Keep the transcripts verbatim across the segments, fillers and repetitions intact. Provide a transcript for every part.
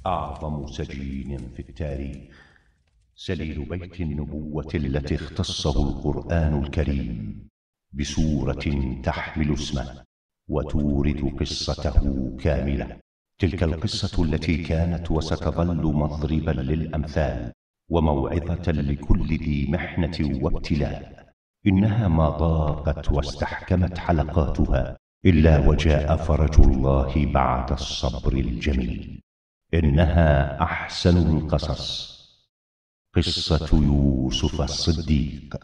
أعظم سجين في التاريخ، سليل بيت النبوة التي اختصه القرآن الكريم بسورة تحمل اسمه وتورد قصته كاملة. تلك القصة التي كانت وستظل مضربا للأمثال وموعظة لكل ذي محنة وابتلاء. إنها ما ضاقت واستحكمت حلقاتها إلا وجاء فرج الله بعد الصبر الجميل. إنها أحسن القصص، قصة يوسف الصديق.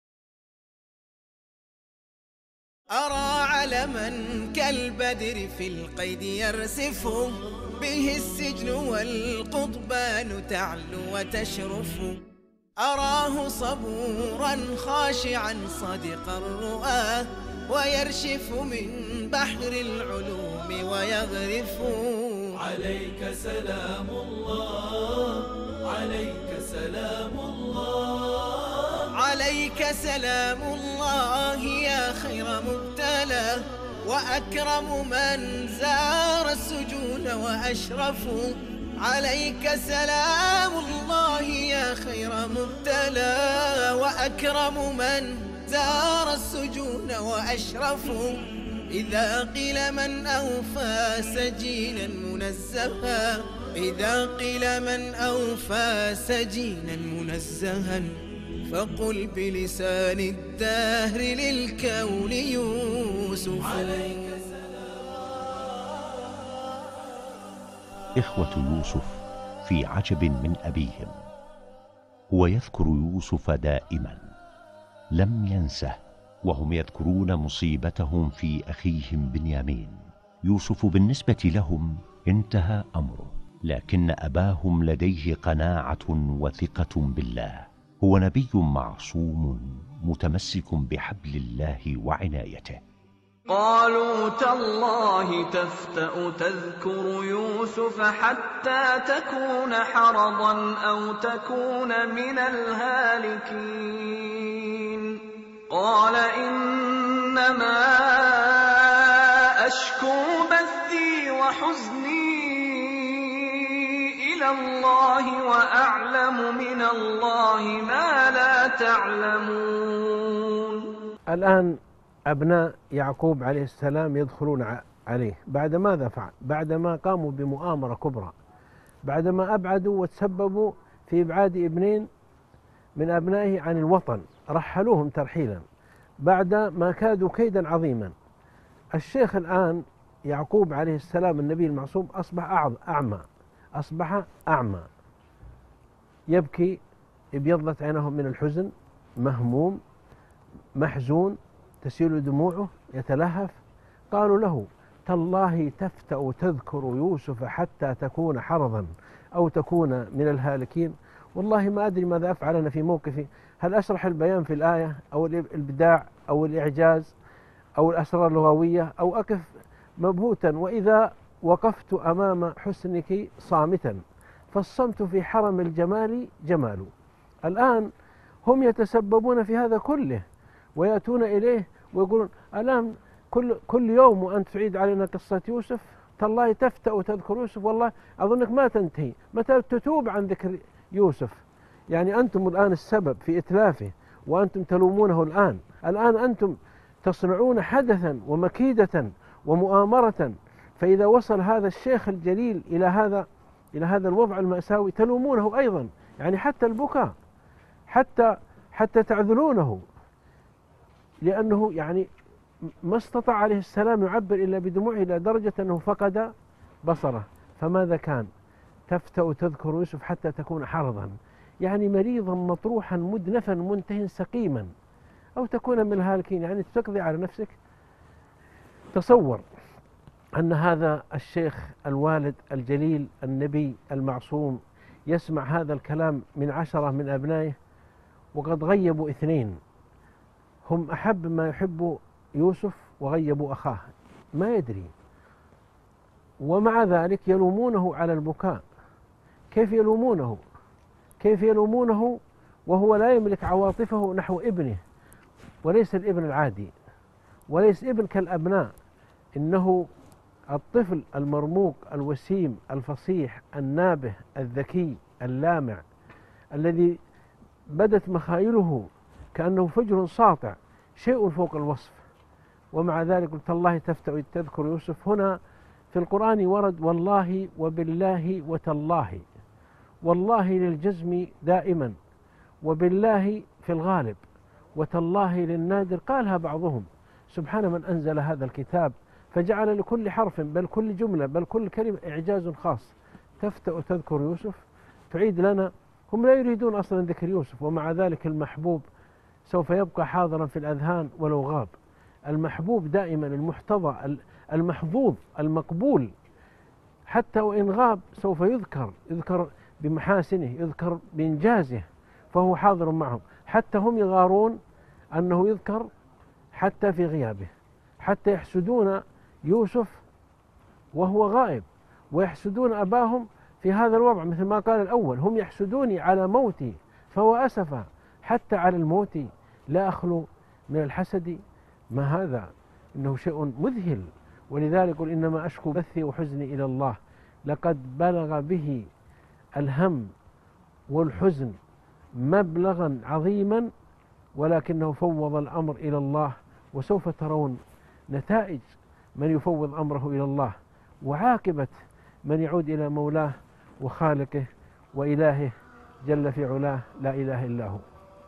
أرى علما كالبدر في القيد يرسف، به السجن والقضبان تعلو وتشرف. أراه صبورا خاشعا صادق الرؤى، ويرشف من بحر العلوم ويغرف. عليك سلام الله، عليك سلام الله، عليك سلام الله يا خير مبتلى، وأكرم من زار السجون وأشرف. عليك سلام الله يا خير مبتلى، وأكرم من زار السجون وأشرف. إذا قيل من أوفى سجينا منزها، إذا قيل من أوفى سجينا منزها، فقل بلسان الدهر للكون يوسف. عليك إخوة يوسف في عجب من أبيهم. هو يذكر يوسف دائما، لم ينسه، وهم يذكرون مصيبتهم في أخيهم بنيامين. يوسف بالنسبة لهم انتهى أمره، لكن أباهم لديه قناعة وثقة بالله. هو نبي معصوم متمسك بحبل الله وعنايته. قالوا تالله تفتأ تذكر يوسف حتى تكون حرضا أو تكون من الهالكين. قال إنما أشكو بثي وحزني إلى الله، وأعلم من الله ما لا تعلمون. الآن أبناء يعقوب عليه السلام يدخلون عليه بعد ماذا فعل؟ بعدما قاموا بمؤامرة كبرى، بعدما أبعدوا وتسببوا في إبعاد ابنين من أبنائه عن الوطن، رحلوهم ترحيلا بعد ما كادوا كيدا عظيما. الشيخ الآن يعقوب عليه السلام النبي المعصوم أصبح أعمى، أصبح أعمى، يبكي، ابيضت عينه من الحزن، مهموم محزون، تسيل دموعه، يتلهف. قالوا له تالله تفتأ تذكر يوسف حتى تكون حرضا أو تكون من الهالكين. والله ما أدري ماذا أفعل أنا في موقفي، هل أشرح البيان في الآية أو الإبداع أو الإعجاز أو الأسرار اللغوية، أو أقف مبهوتا وإذا وقفت أمام حسنك صامتا، فالصمت في حرم الجمال جمال. الآن هم يتسببون في هذا كله ويأتون إليه ويقولون الآن كل, كل يوم وأنت تعيد علينا قصة يوسف، تالله تفتأ وتذكر يوسف، والله أظنك ما تنتهي، متى تتوب عن ذكر يوسف؟ يعني أنتم الآن السبب في إتلافه وأنتم تلومونه الآن. الآن أنتم تصنعون حدثا ومكيدة ومؤامرة، فإذا وصل هذا الشيخ الجليل إلى هذا إلى هذا الوضع المأساوي تلومونه أيضا، يعني حتى البكاء، حتى حتى تعذلونه، لأنه يعني ما استطاع عليه السلام يعبر إلا بدموعه إلى درجة أنه فقد بصره. فماذا كان؟ تفتأ تذكر يوسف حتى تكون حرضا، يعني مريضا مطروحا مدنفا منتهي سقيما، أو تكون من الهالكين، يعني تقضي على نفسك. تصور أن هذا الشيخ الوالد الجليل النبي المعصوم يسمع هذا الكلام من عشرة من أبنائه، وقد غيبوا اثنين هم أحب ما يحب يوسف وغيبوا أخاه، ما يدري، ومع ذلك يلومونه على البكاء. كيف يلومونه؟ كيف يلومونه وهو لا يملك عواطفه نحو ابنه، وليس الابن العادي، وليس ابن كالأبناء، إنه الطفل المرموق الوسيم الفصيح النابه الذكي اللامع الذي بدت مخايله كأنه فجر ساطع، شيء فوق الوصف، ومع ذلك قلت الله تفتأ تذكر يوسف. هنا في القرآن ورد والله وبالله وتالله، والله للجزم دائما، وبالله في الغالب، وتالله للنادر. قالها بعضهم سبحان من أنزل هذا الكتاب فجعل لكل حرف بل كل جملة بل كل كلمة إعجاز خاص. تفتأ تذكر يوسف، تعيد لنا. هم لا يريدون أصلا ذكر يوسف، ومع ذلك المحبوب سوف يبقى حاضرا في الأذهان ولو غاب. المحبوب دائما المحتضى المحظوظ المقبول حتى وإن غاب سوف يذكر، يذكر بمحاسنه، يذكر بإنجازه، فهو حاضر معهم. حتى هم يغارون أنه يذكر حتى في غيابه، حتى يحسدون يوسف وهو غائب، ويحسدون أباهم في هذا الوضع، مثل ما قال الأول هم يحسدوني على موتي فهو أسفا، حتى على الموت لا أخلو من الحسد. ما هذا؟ إنه شيء مذهل. ولذلك قل إنما أشكو بثي وحزني إلى الله، لقد بلغ به الهم والحزن مبلغا عظيما، ولكنه فوض الأمر إلى الله، وسوف ترون نتائج من يفوض أمره إلى الله، وعاقبة من يعود إلى مولاه وخالقه وإلهه جل في علاه لا إله إلا هو.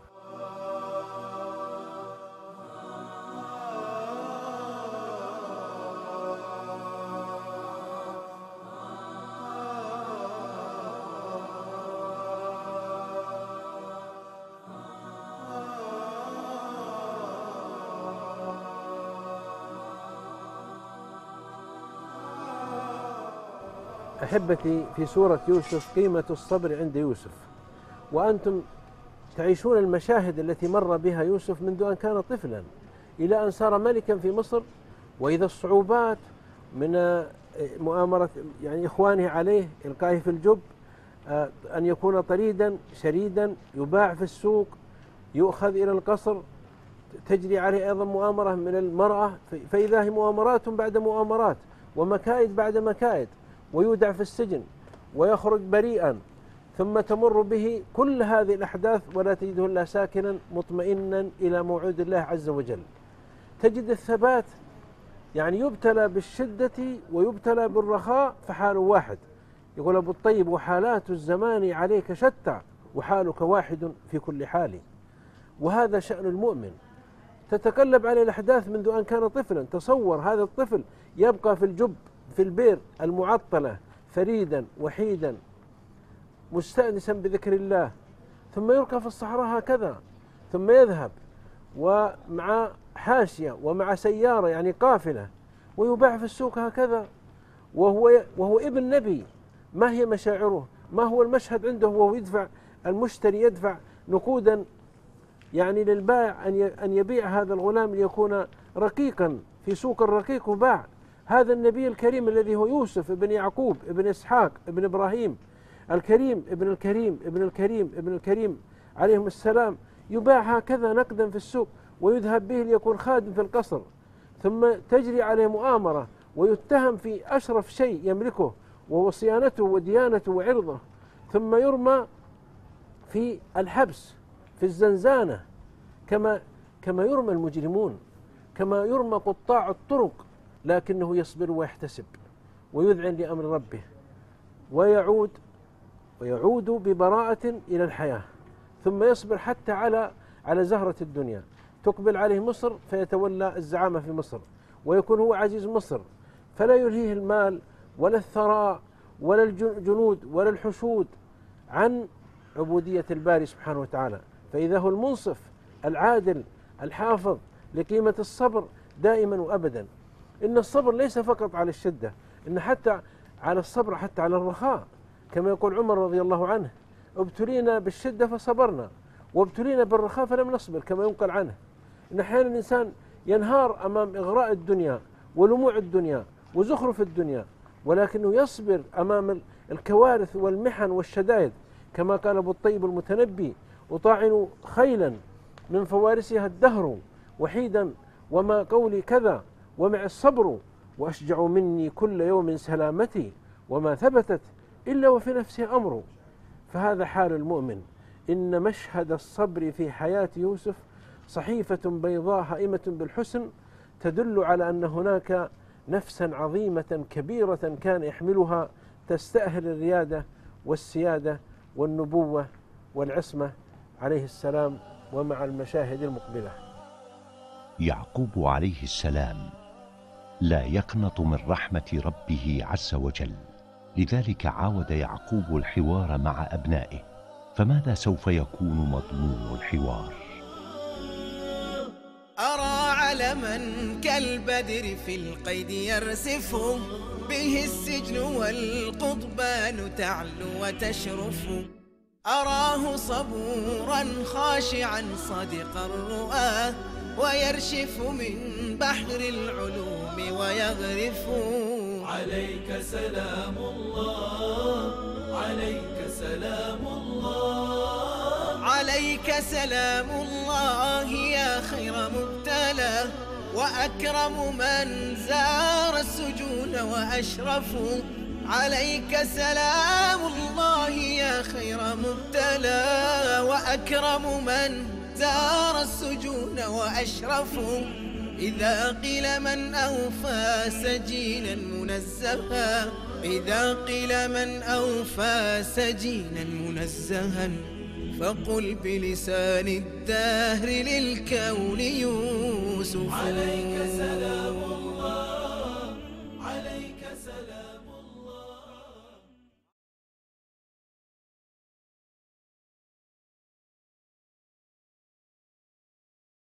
أحبتي، في سورة يوسف قيمة الصبر عند يوسف، وأنتم تعيشون المشاهد التي مر بها يوسف منذ أن كان طفلا إلى أن صار ملكا في مصر، وإذا الصعوبات من مؤامرة يعني إخوانه عليه، إلقائه في الجب، أن يكون طريدا شريدا يباع في السوق، يؤخذ إلى القصر، تجري عليه أيضا مؤامرة من المرأة، فإذا هي مؤامرات بعد مؤامرات ومكائد بعد مكائد، ويودع في السجن ويخرج بريئا، ثم تمر به كل هذه الأحداث ولا تجده إلا ساكنا مطمئنا إلى موعود الله عز وجل. تجد الثبات، يعني يبتلى بالشدة ويبتلى بالرخاء فحال واحد. يقول أبو الطيب وحالات الزمان عليك شتى وحالك واحد في كل حال. وهذا شأن المؤمن، تتقلب عليه الأحداث منذ أن كان طفلا. تصور هذا الطفل يبقى في الجب في البئر المعطلة فريدا وحيدا مستأنسا بذكر الله، ثم يركب في الصحراء هكذا، ثم يذهب ومع حاشية ومع سيارة يعني قافلة، ويباع في السوق هكذا، وهو وهو ابن نبي. ما هي مشاعره؟ ما هو المشهد عنده وهو يدفع، المشتري يدفع نقودا يعني للبائع أن يبيع هذا الغلام ليكون رقيقا في سوق الرقيق وباع. هذا النبي الكريم الذي هو يوسف ابن يعقوب ابن إسحاق ابن إبراهيم الكريم ابن الكريم ابن الكريم ابن الكريم عليهم السلام، يباع هكذا نقدا في السوق ويذهب به ليكون خادم في القصر، ثم تجري عليه مؤامرة ويتهم في أشرف شيء يملكه وهو صيانته وديانته وعرضه، ثم يرمى في الحبس في الزنزانة كما كما يرمى المجرمون، كما يرمى قطاع الطرق، لكنه يصبر ويحتسب ويذعن لأمر ربه، ويعود ويعود ببراءة إلى الحياة، ثم يصبر حتى على على زهرة الدنيا. تقبل عليه مصر فيتولى الزعامة في مصر، ويكون هو عزيز مصر، فلا يلهيه المال ولا الثراء ولا الجنود ولا الحشود عن عبودية الباري سبحانه وتعالى. فإذا هو المنصف العادل الحافظ لقيمة الصبر دائما وأبدا. إن الصبر ليس فقط على الشدة، إن حتى على الصبر حتى على الرخاء، كما يقول عمر رضي الله عنه: ابتلينا بالشدة فصبرنا وابتلينا بالرخاء فلم نصبر، كما ينقل عنه. إن أحيانا الإنسان ينهار أمام إغراء الدنيا ولموع الدنيا وزخرف الدنيا، ولكنه يصبر أمام الكوارث والمحن والشدائد، كما قال أبو الطيب المتنبي: أطاعن خيلا من فوارسها الدهر وحيدا وما قولي كذا ومع الصبر وأشجع مني كل يوم سلامتي، وما ثبتت إلا وفي نفسي أمر. فهذا حال المؤمن. إن مشهد الصبر في حياة يوسف صحيفة بيضاء هائمة بالحسن، تدل على أن هناك نفسا عظيمة كبيرة كان يحملها، تستأهل الريادة والسيادة والنبوة والعصمة عليه السلام، ومع المشاهد المقبلة. يعقوب عليه السلام لا يقنط من رحمة ربه عز وجل، لذلك عاود يعقوب الحوار مع أبنائه. فماذا سوف يكون مضمون الحوار؟ أرى علما كالبدر في القيد يرسف، به السجن والقضبان تعلو وتشرف. أراه صبورا خاشعا صادق الرؤى، ويرشف من بحر العلوم ويغرف. عليك سلام الله، عليك سلام الله، عليك سلام الله يا خير مبتلى، وأكرم من زار السجون وأشرف. عليك سلام الله يا خير مبتلى، وأكرم من زار السجون وأشرف. إذا قيل من أوفى سجينا منزها، إذا قيل من أوفى سجينا منزها، فقل بلسان الدهر للكون يوسف. عليك سلام